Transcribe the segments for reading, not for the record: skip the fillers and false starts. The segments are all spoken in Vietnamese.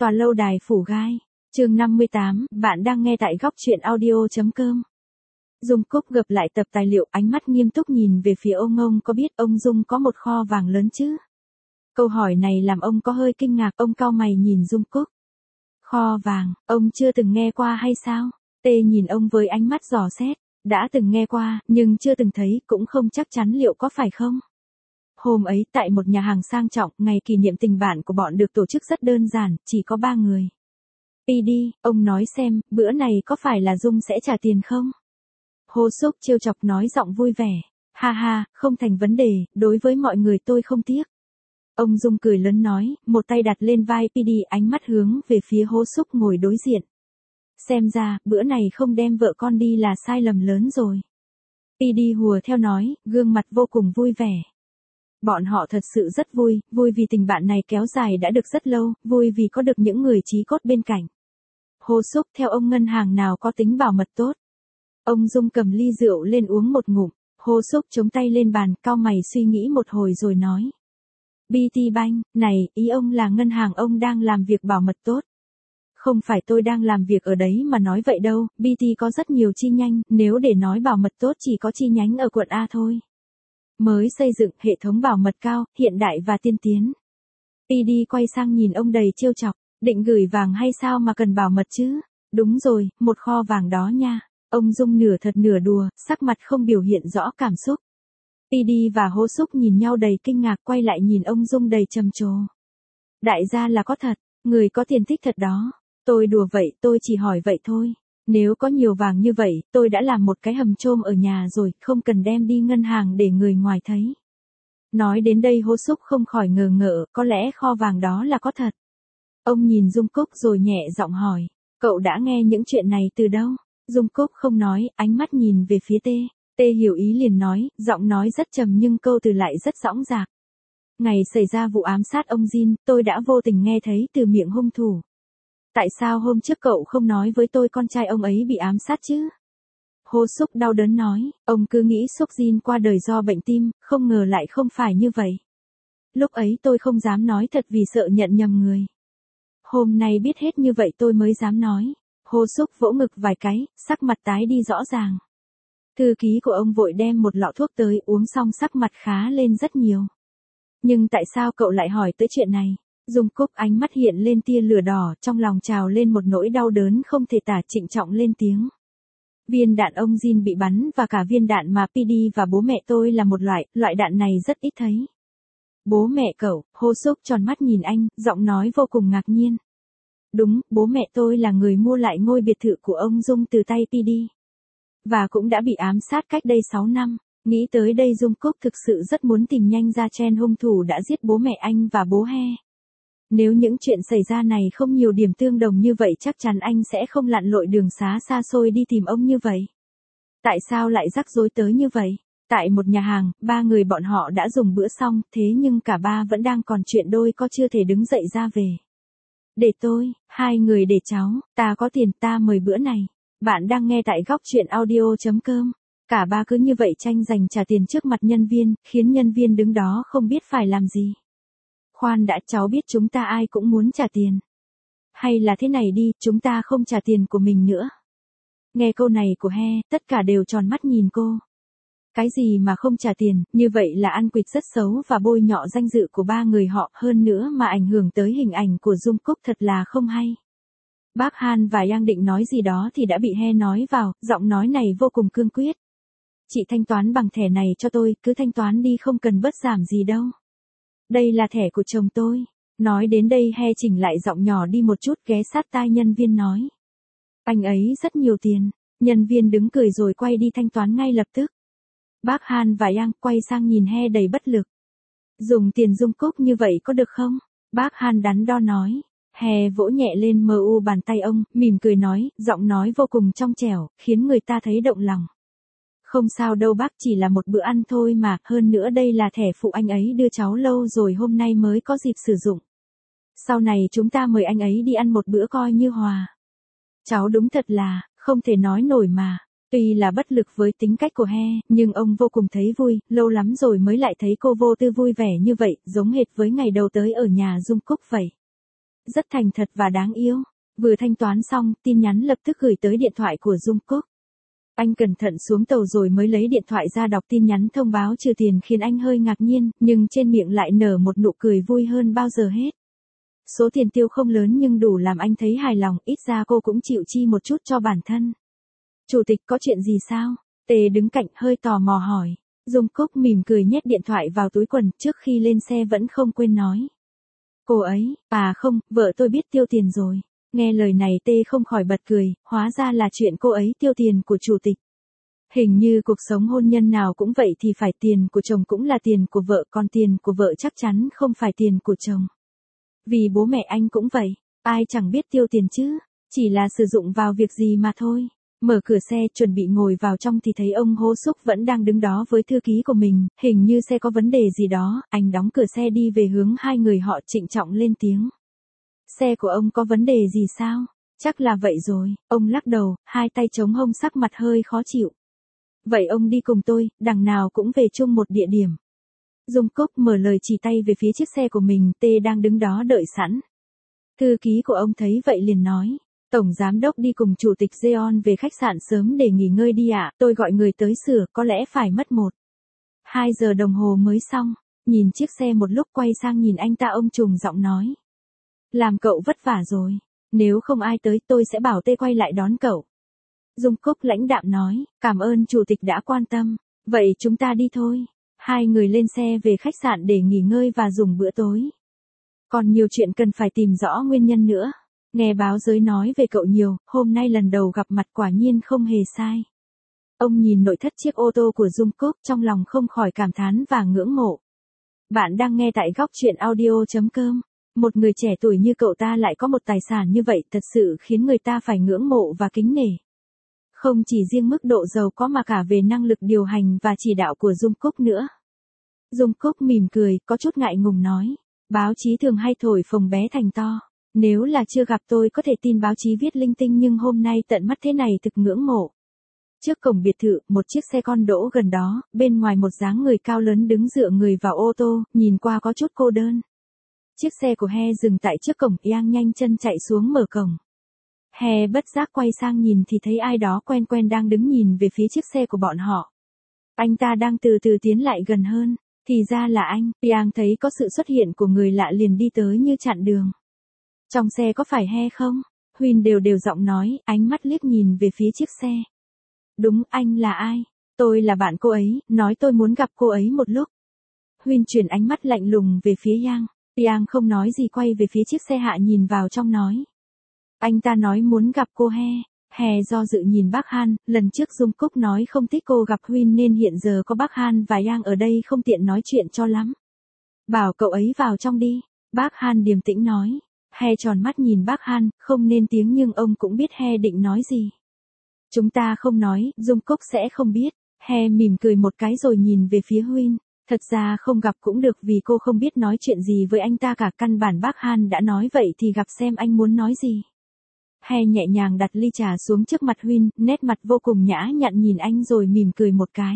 Tòa lâu đài phủ gai. Chương 58, bạn đang nghe tại góc truyện audio.com. Dung Cúc gập lại tập tài liệu, ánh mắt nghiêm túc nhìn về phía ông có biết ông Dung có một kho vàng lớn chứ? Câu hỏi này làm ông có hơi kinh ngạc, ông cau mày nhìn Dung Cúc. Kho vàng, ông chưa từng nghe qua hay sao? Tê nhìn ông với ánh mắt dò xét, đã từng nghe qua, nhưng chưa từng thấy, cũng không chắc chắn liệu có phải không? Hôm ấy tại một nhà hàng sang trọng, ngày kỷ niệm tình bạn của bọn được tổ chức rất đơn giản, chỉ có 3 người. PD, ông nói xem, bữa này có phải là Dung sẽ trả tiền không? Hồ Súc trêu chọc nói giọng vui vẻ. Ha ha, không thành vấn đề, đối với mọi người tôi không tiếc. Ông Dung cười lớn nói, một tay đặt lên vai PD, ánh mắt hướng về phía Hồ Súc ngồi đối diện. Xem ra, bữa này không đem vợ con đi là sai lầm lớn rồi. PD hùa theo nói, gương mặt vô cùng vui vẻ. Bọn họ thật sự rất vui, vui vì tình bạn này kéo dài đã được rất lâu, vui vì có được những người chí cốt bên cạnh. Hồ Súc, theo ông ngân hàng nào có tính bảo mật tốt? Ông Dung cầm ly rượu lên uống một ngụm, Hồ Súc chống tay lên bàn, cau mày suy nghĩ một hồi rồi nói. BT Bank, này, ý ông là ngân hàng ông đang làm việc bảo mật tốt. Không phải tôi đang làm việc ở đấy mà nói vậy đâu, BT có rất nhiều chi nhánh, nếu để nói bảo mật tốt chỉ có chi nhánh ở quận A thôi. Mới xây dựng hệ thống bảo mật cao, hiện đại và tiên tiến. PD quay sang nhìn ông đầy trêu chọc, định gửi vàng hay sao mà cần bảo mật chứ? Đúng rồi, một kho vàng đó nha. Ông Dung nửa thật nửa đùa, sắc mặt không biểu hiện rõ cảm xúc. PD và Hồ Súc nhìn nhau đầy kinh ngạc, quay lại nhìn ông Dung đầy trầm trồ. Đại gia là có thật, người có tiền thích thật đó. Tôi đùa vậy, tôi chỉ hỏi vậy thôi. Nếu có nhiều vàng như vậy, tôi đã làm một cái hầm chôm ở nhà rồi, không cần đem đi ngân hàng để người ngoài thấy. Nói đến đây Hồ Súc không khỏi ngờ ngợ, có lẽ kho vàng đó là có thật. Ông nhìn Dung Cúc rồi nhẹ giọng hỏi, cậu đã nghe những chuyện này từ đâu? Dung Cúc không nói, ánh mắt nhìn về phía Tê. Tê hiểu ý liền nói, giọng nói rất trầm nhưng câu từ lại rất dõng dạc. Ngày xảy ra vụ ám sát ông Jin, tôi đã vô tình nghe thấy từ miệng hung thủ. Tại sao hôm trước cậu không nói với tôi con trai ông ấy bị ám sát chứ? Hồ Súc đau đớn nói, ông cứ nghĩ Súc Jin qua đời do bệnh tim, không ngờ lại không phải như vậy. Lúc ấy tôi không dám nói thật vì sợ nhận nhầm người. Hôm nay biết hết như vậy tôi mới dám nói. Hồ Súc vỗ ngực vài cái, sắc mặt tái đi rõ ràng. Thư ký của ông vội đem một lọ thuốc tới, uống xong sắc mặt khá lên rất nhiều. Nhưng tại sao cậu lại hỏi tới chuyện này? Dung Cúc ánh mắt hiện lên tia lửa đỏ, trong lòng trào lên một nỗi đau đớn không thể tả, trịnh trọng lên tiếng. Viên đạn ông Jin bị bắn và cả viên đạn mà PD và bố mẹ tôi là một loại đạn này rất ít thấy. Bố mẹ cậu? Hồ Súc tròn mắt nhìn anh, giọng nói vô cùng ngạc nhiên. Đúng, bố mẹ tôi là người mua lại ngôi biệt thự của ông Dung từ tay PD. Và cũng đã bị ám sát cách đây 6 năm. Nghĩ tới đây Dung Cúc thực sự rất muốn tìm nhanh ra Chen hung thủ đã giết bố mẹ anh và bố He. Nếu những chuyện xảy ra này không nhiều điểm tương đồng như vậy chắc chắn anh sẽ không lặn lội đường xá xa xôi đi tìm ông như vậy. Tại sao lại rắc rối tới như vậy? Tại một nhà hàng, 3 người bọn họ đã dùng bữa xong, thế nhưng cả ba vẫn đang còn chuyện đôi co chưa thể đứng dậy ra về. Để tôi, 2 người để cháu, ta có tiền ta mời bữa này. Bạn đang nghe tại góc truyện audio.com. Cả ba cứ như vậy tranh giành trả tiền trước mặt nhân viên, khiến nhân viên đứng đó không biết phải làm gì. Khoan đã, cháu biết chúng ta ai cũng muốn trả tiền. Hay là thế này đi, chúng ta không trả tiền của mình nữa. Nghe câu này của He, tất cả đều tròn mắt nhìn cô. Cái gì mà không trả tiền, như vậy là ăn quỵt rất xấu và bôi nhọ danh dự của 3 người họ, hơn nữa mà ảnh hưởng tới hình ảnh của Dung Cúc thật là không hay. Bác Han và Yang định nói gì đó thì đã bị He nói vào, giọng nói này vô cùng cương quyết. Chị thanh toán bằng thẻ này cho tôi, cứ thanh toán đi không cần bớt giảm gì đâu. Đây là thẻ của chồng tôi. Nói đến đây He chỉnh lại giọng nhỏ đi một chút, ghé sát tai nhân viên nói. Anh ấy rất nhiều tiền. Nhân viên đứng cười rồi quay đi thanh toán ngay lập tức. Bác Han và Yang quay sang nhìn He đầy bất lực. Dùng tiền Dung Cúc như vậy có được không? Bác Han đắn đo nói. He vỗ nhẹ lên mu bàn tay ông, mỉm cười nói, giọng nói vô cùng trong trẻo, khiến người ta thấy động lòng. Không sao đâu bác, chỉ là một bữa ăn thôi mà, hơn nữa đây là thẻ phụ anh ấy đưa cháu lâu rồi hôm nay mới có dịp sử dụng. Sau này chúng ta mời anh ấy đi ăn một bữa coi như hòa. Cháu đúng thật là, không thể nói nổi mà. Tuy là bất lực với tính cách của He, nhưng ông vô cùng thấy vui, lâu lắm rồi mới lại thấy cô vô tư vui vẻ như vậy, giống hệt với ngày đầu tới ở nhà Dung Cúc vậy. rất thành thật và đáng yêu. Vừa thanh toán xong, tin nhắn lập tức gửi tới điện thoại của Dung Cúc. Anh cẩn thận xuống tàu rồi mới lấy điện thoại ra đọc tin nhắn thông báo trừ tiền khiến anh hơi ngạc nhiên, nhưng trên miệng lại nở một nụ cười vui hơn bao giờ hết. Số tiền tiêu không lớn nhưng đủ làm anh thấy hài lòng, ít ra cô cũng chịu chi một chút cho bản thân. Chủ tịch có chuyện gì sao? Tề đứng cạnh hơi tò mò hỏi. Dung Cúc mỉm cười nhét điện thoại vào túi quần, trước khi lên xe vẫn không quên nói. Cô ấy, không, vợ tôi biết tiêu tiền rồi. Nghe lời này Tê không khỏi bật cười, hóa ra là chuyện cô ấy tiêu tiền của chủ tịch. Hình như cuộc sống hôn nhân nào cũng vậy thì phải tiền của chồng cũng là tiền của vợ, còn tiền của vợ chắc chắn không phải tiền của chồng. Vì bố mẹ anh cũng vậy, ai chẳng biết tiêu tiền chứ, chỉ là sử dụng vào việc gì mà thôi. Mở cửa xe chuẩn bị ngồi vào trong thì thấy ông Hố Xúc vẫn đang đứng đó với thư ký của mình, hình như xe có vấn đề gì đó, anh đóng cửa xe đi về hướng hai người họ trịnh trọng lên tiếng. Xe của ông có vấn đề gì sao? Chắc là vậy rồi, ông lắc đầu, hai tay chống hông sắc mặt hơi khó chịu. Vậy ông đi cùng tôi, đằng nào cũng về chung một địa điểm. Dung Cúc mở lời chỉ tay về phía chiếc xe của mình, Tê đang đứng đó đợi sẵn. Thư ký của ông thấy vậy liền nói. Tổng giám đốc đi cùng chủ tịch Jeon về khách sạn sớm để nghỉ ngơi đi ạ, tôi gọi người tới sửa, có lẽ phải mất 1-2 giờ đồng hồ mới xong. Nhìn chiếc xe một lúc quay sang nhìn anh ta, ông trùng giọng nói. Làm cậu vất vả rồi, nếu không ai tới tôi sẽ bảo Tê quay lại đón cậu. Dung Cúc lãnh đạm nói, cảm ơn chủ tịch đã quan tâm, vậy chúng ta đi thôi. Hai người lên xe về khách sạn để nghỉ ngơi và dùng bữa tối. Còn nhiều chuyện cần phải tìm rõ nguyên nhân nữa. Nghe báo giới nói về cậu nhiều, hôm nay lần đầu gặp mặt quả nhiên không hề sai. Ông nhìn nội thất chiếc ô tô của Dung Cúc trong lòng không khỏi cảm thán và ngưỡng mộ. Bạn đang nghe tại góc truyện audio.com. Một người trẻ tuổi như cậu ta lại có một tài sản như vậy thật sự khiến người ta phải ngưỡng mộ và kính nể. Không chỉ riêng mức độ giàu có mà cả về năng lực điều hành và chỉ đạo của Dung Cúc nữa. Dung Cúc mỉm cười, có chút ngại ngùng nói. Báo chí thường hay thổi phồng bé thành to. Nếu là chưa gặp tôi có thể tin báo chí viết linh tinh, nhưng hôm nay tận mắt thế này thực ngưỡng mộ. Trước cổng biệt thự, một chiếc xe con đỗ gần đó, bên ngoài một dáng người cao lớn đứng dựa người vào ô tô, nhìn qua có chút cô đơn. Chiếc xe của He dừng tại trước cổng, Yang nhanh chân chạy xuống mở cổng. He bất giác quay sang nhìn thì thấy ai đó quen quen đang đứng nhìn về phía chiếc xe của bọn họ. Anh ta đang từ từ tiến lại gần hơn, thì ra là anh. Yang thấy có sự xuất hiện của người lạ liền đi tới như chặn đường. Trong xe có phải He không? Huyên đều giọng nói, ánh mắt liếc nhìn về phía chiếc xe. Đúng, anh là ai? Tôi là bạn cô ấy, nói tôi muốn gặp cô ấy một lúc. Huyên chuyển ánh mắt lạnh lùng về phía Yang. Yang không nói gì, quay về phía chiếc xe hạ nhìn vào trong nói. Anh ta nói muốn gặp cô He. He do dự nhìn bác Han, lần trước Dung Cúc nói không thích cô gặp Huyên nên hiện giờ có bác Han và Yang ở đây không tiện nói chuyện cho lắm. Bảo cậu ấy vào trong đi. Bác Han điềm tĩnh nói. He tròn mắt nhìn bác Han, không nên tiếng nhưng ông cũng biết He định nói gì. Chúng ta không nói, Dung Cúc sẽ không biết. He mỉm cười một cái rồi nhìn về phía Huyên. Thật ra không gặp cũng được vì cô không biết nói chuyện gì với anh ta cả, căn bản bác Han đã nói vậy thì gặp xem anh muốn nói gì. He nhẹ nhàng đặt ly trà xuống trước mặt Huyên, nét mặt vô cùng nhã nhặn nhìn anh rồi mỉm cười một cái.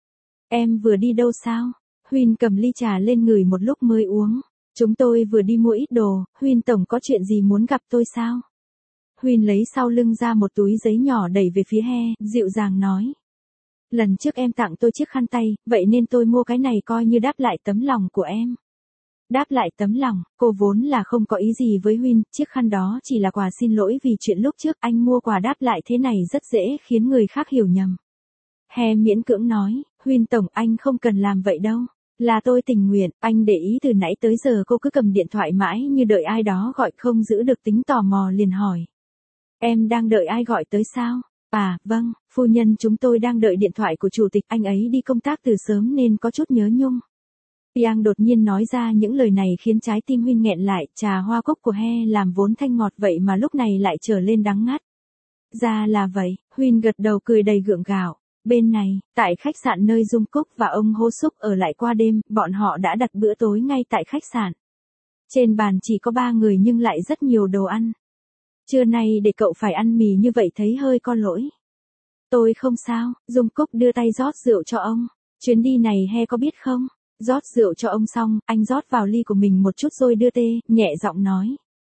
Em vừa đi đâu sao? Huyên cầm ly trà lên ngửi một lúc mới uống. Chúng tôi vừa đi mua ít đồ, Huyên tổng có chuyện gì muốn gặp tôi sao? Huyên lấy sau lưng ra một túi giấy nhỏ đẩy về phía He, dịu dàng nói. Lần trước em tặng tôi chiếc khăn tay, vậy nên tôi mua cái này coi như đáp lại tấm lòng của em. Đáp lại tấm lòng, cô vốn là không có ý gì với Huyên, chiếc khăn đó chỉ là quà xin lỗi vì chuyện lúc trước anh mua quà đáp lại thế này rất dễ khiến người khác hiểu nhầm. He miễn cưỡng nói, Huyên tổng anh không cần làm vậy đâu. Là tôi tình nguyện, anh để ý từ nãy tới giờ cô cứ cầm điện thoại mãi như đợi ai đó gọi không giữ được tính tò mò liền hỏi. Em đang đợi ai gọi tới sao? Vâng, phu nhân chúng tôi đang đợi điện thoại của chủ tịch, anh ấy đi công tác từ sớm nên có chút nhớ nhung. Yang đột nhiên nói ra những lời này khiến trái tim Huyên nghẹn lại, trà hoa cốc của He làm vốn thanh ngọt vậy mà lúc này lại trở lên đắng ngắt. Ra là vậy, Huyên gật đầu cười đầy gượng gạo. Bên này, tại khách sạn nơi Dung Cúc và ông Hô Xúc ở lại qua đêm, bọn họ đã đặt bữa tối ngay tại khách sạn. Trên bàn chỉ có 3 người nhưng lại rất nhiều đồ ăn. Trưa nay để cậu phải ăn mì như vậy thấy hơi có lỗi. Tôi không sao, Dung Cúc đưa tay rót rượu cho ông. Chuyến đi này He có biết không? Rót rượu cho ông xong, anh rót vào ly của mình một chút rồi đưa tê, nhẹ giọng nói.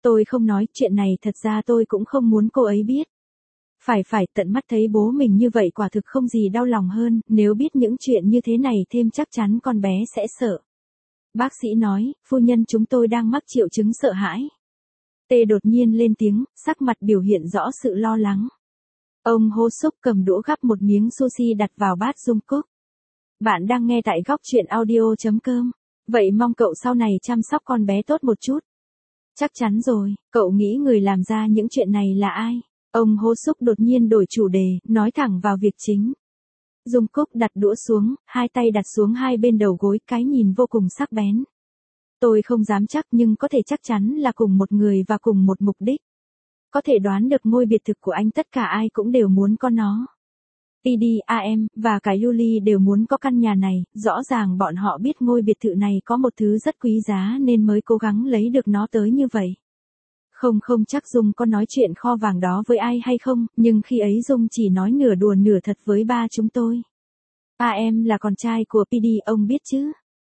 Tôi không nói, chuyện này thật ra tôi cũng không muốn cô ấy biết. Phải tận mắt thấy bố mình như vậy quả thực không gì đau lòng hơn, nếu biết những chuyện như thế này thêm chắc chắn con bé sẽ sợ. Bác sĩ nói, phu nhân chúng tôi đang mắc triệu chứng sợ hãi. Tê đột nhiên lên tiếng, sắc mặt biểu hiện rõ sự lo lắng. Ông Hô Súc cầm đũa gắp một miếng sushi đặt vào bát Dung Cúc. Bạn đang nghe tại góc truyện audio.com. Vậy mong cậu sau này chăm sóc con bé tốt một chút. Chắc chắn rồi, cậu nghĩ người làm ra những chuyện này là ai? Ông Hô Súc đột nhiên đổi chủ đề, nói thẳng vào việc chính. Dung Cúc đặt đũa xuống, hai tay đặt xuống hai bên đầu gối, cái nhìn vô cùng sắc bén. Tôi không dám chắc nhưng có thể chắc chắn là cùng một người và cùng một mục đích. Có thể đoán được ngôi biệt thự của anh tất cả ai cũng đều muốn có nó. PDAM và cả Yuli đều muốn có căn nhà này, rõ ràng bọn họ biết ngôi biệt thự này có một thứ rất quý giá nên mới cố gắng lấy được nó tới như vậy. Không chắc Dung có nói chuyện kho vàng đó với ai hay không, nhưng khi ấy Dung chỉ nói nửa đùa nửa thật với ba chúng tôi. AM là con trai của PD, ông biết chứ?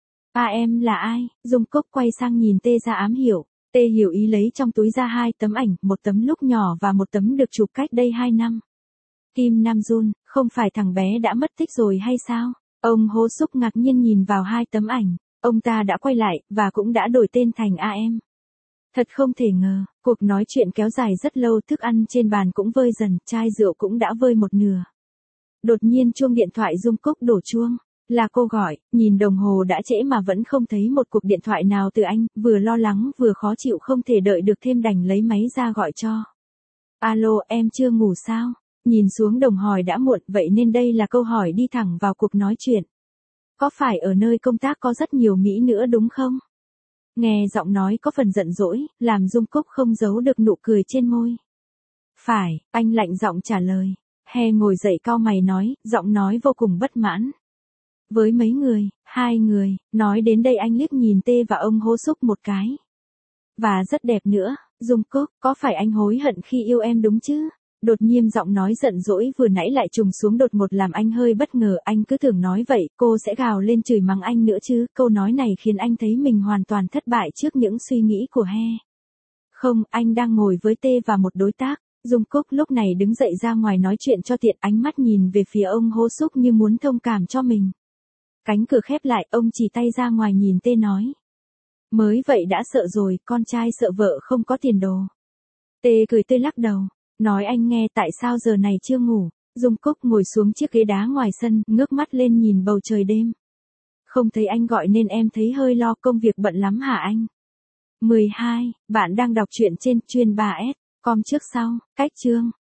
AM là ai? Dung Cúc quay sang nhìn Tê ra ám hiểu. Tê hiểu ý lấy trong túi ra hai tấm ảnh, một tấm lúc nhỏ và một tấm được chụp cách đây 2 năm. Kim Nam Jun, không phải thằng bé đã mất tích rồi hay sao? Ông Hô Súc ngạc nhiên nhìn vào hai tấm ảnh. Ông ta đã quay lại, và cũng đã đổi tên thành AM. Thật không thể ngờ, cuộc nói chuyện kéo dài rất lâu, thức ăn trên bàn cũng vơi dần, chai rượu cũng đã vơi một nửa. Đột nhiên chuông điện thoại Dung Cúc đổ chuông. Là cô gọi, nhìn đồng hồ đã trễ mà vẫn không thấy một cuộc điện thoại nào từ anh, vừa lo lắng vừa khó chịu không thể đợi được thêm đành lấy máy ra gọi cho. Alo, em chưa ngủ sao? Nhìn xuống đồng hỏi đã muộn, vậy nên đây là câu hỏi đi thẳng vào cuộc nói chuyện. Có phải ở nơi công tác có rất nhiều Mỹ nữa đúng không? Nghe giọng nói có phần giận dỗi, làm Dung Cúc không giấu được nụ cười trên môi. Phải, anh lạnh giọng trả lời. He ngồi dậy cau mày nói, giọng nói vô cùng bất mãn. Với mấy người, 2 người, nói đến đây anh liếc nhìn Tê và ông Hô Súc một cái. Và rất đẹp nữa, Dung Cúc, có phải anh hối hận khi yêu em đúng chứ? Đột nhiên giọng nói giận dỗi vừa nãy lại trùng xuống đột ngột làm anh hơi bất ngờ, anh cứ tưởng nói vậy, cô sẽ gào lên chửi mắng anh nữa chứ, câu nói này khiến anh thấy mình hoàn toàn thất bại trước những suy nghĩ của He. Không, anh đang ngồi với Tê và một đối tác. Dung Cúc lúc này đứng dậy ra ngoài nói chuyện cho tiện, ánh mắt nhìn về phía ông Hô Súc như muốn thông cảm cho mình. Cánh cửa khép lại, ông chỉ tay ra ngoài nhìn Tê nói. Mới vậy đã sợ rồi, con trai sợ vợ không có tiền đồ. Tê cười tươi lắc đầu. Nói anh nghe tại sao giờ này chưa ngủ. Dung Cúc ngồi xuống chiếc ghế đá ngoài sân, ngước mắt lên nhìn bầu trời đêm. Không thấy anh gọi nên em thấy hơi lo, công việc bận lắm hả anh? 12. Bạn đang đọc truyện trên chuyên 3S. Com trước sau, cách chương.